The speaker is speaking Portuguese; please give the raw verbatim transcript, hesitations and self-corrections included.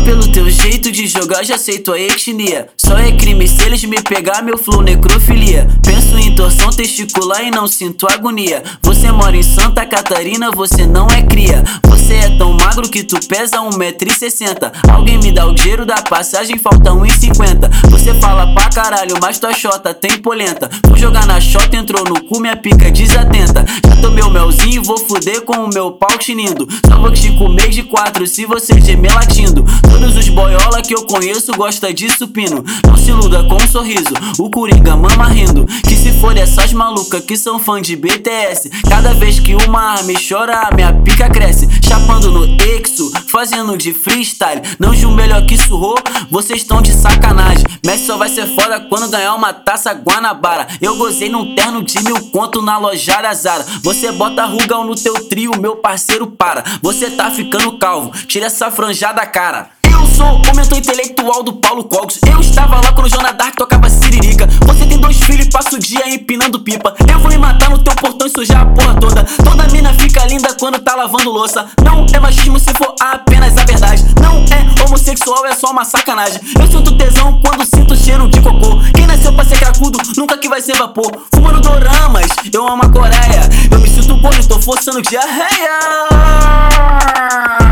pelo teu jeito de jogar já sei tua etnia. Só é crime se eles me pegar, meu flow necrofilia. Penso em torção testicular e não sinto agonia. Você mora em Santa Catarina, você não é cria. Você é tão magro que tu pesa um metro e sessenta. Alguém me dá o dinheiro da passagem, falta um e cinquenta. Você fala pra caralho, mas tua xota tem polenta. Vou jogar na xota, entrou no cu, minha pica desatenta. Já tomei o melzinho, vou fuder com o meu pau tinindo. Só vou te comer de quatro se você gemer latindo. Todos os boiola que eu conheço gosta de supino. Não se iluda com um sorriso, o Coringa mama rindo. Que se for essas malucas que são fã de B T S, cada vez que uma arma chora, a minha pica cresce. Chapando no Exo, fazendo de freestyle. Não de um melhor que surrou, vocês estão de sacanagem. Messi só vai ser foda quando ganhar uma taça Guanabara. Eu gozei num terno de mil conto na loja Zara. Você bota rugão no teu trio, meu parceiro para. Você tá ficando calvo, tira essa franja da cara. Eu sou o mentor intelectual do Paulo Cogos. Eu estava lá quando o Joana Dark tocava siririca. Você tem dois filhos e passa o dia empinando pipa. Eu vou me matar no teu portão e sujar a porra toda. Toda mina fica linda quando tá lavando louça. Não é machismo se for apenas a verdade. Não é homossexual, é só uma sacanagem. Eu sinto tesão quando sinto cheiro de cocô. Quem nasceu pra ser cracudo, nunca que vai ser vapor. Fumando doramas, eu amo a Coreia. Eu me sinto gordo, tô forçando diarreia.